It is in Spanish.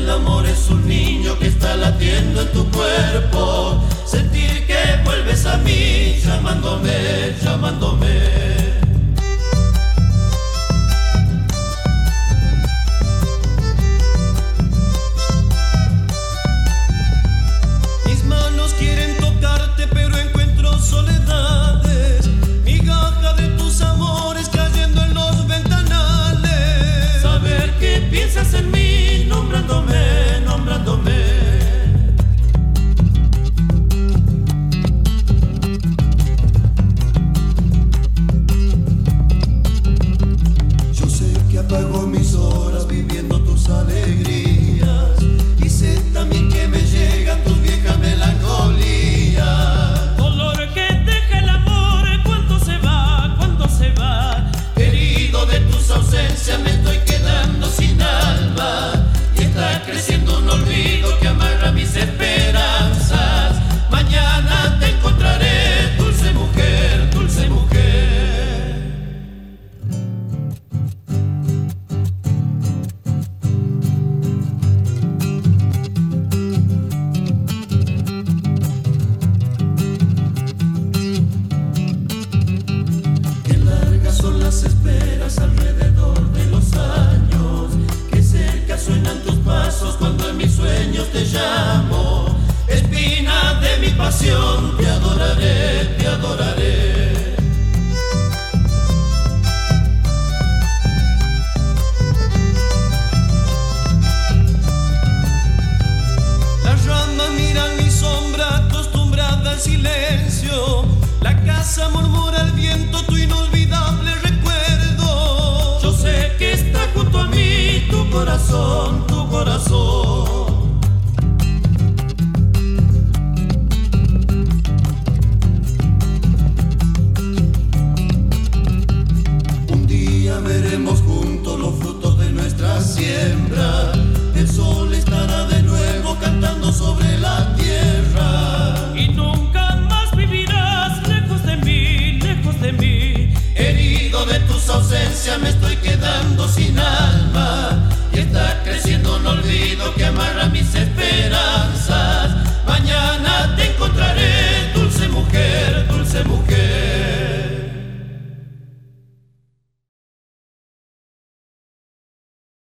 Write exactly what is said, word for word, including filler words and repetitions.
El amor es un niño que está latiendo en tu cuerpo. Sentir que vuelves a mí, llamándome, llamándome. En mí, nombrándome, nombrándome. Yo sé que apago mis horas viviendo tus alegrías, y sé también que me llegan tus viejas melancolías. Dolor que deja el amor cuando se va, cuando se va. Herido de tus ausencias me estoy quedando sin alma, y está creciendo un olvido que amarra mis esperanzas. Mañana te encontraré, dulce mujer, dulce mujer. Qué largas son las esperas alrededor de los años, que cerca suenan tus pasos cuando en mis sueños te llamo. Espina de mi pasión, te adoraré, te adoraré. Las ramas miran mi sombra acostumbrada al silencio. La casa murmura el viento tu inolvidable recuerdo. Yo sé que está junto a mí tu corazón, tu corazón. Un día veremos juntos los frutos de nuestra siembra. El sol estará de nuevo cantando sobre la tierra. Y nunca más vivirás lejos de mí, lejos de mí. Herido de tus ausencias me estoy quedando sin nada.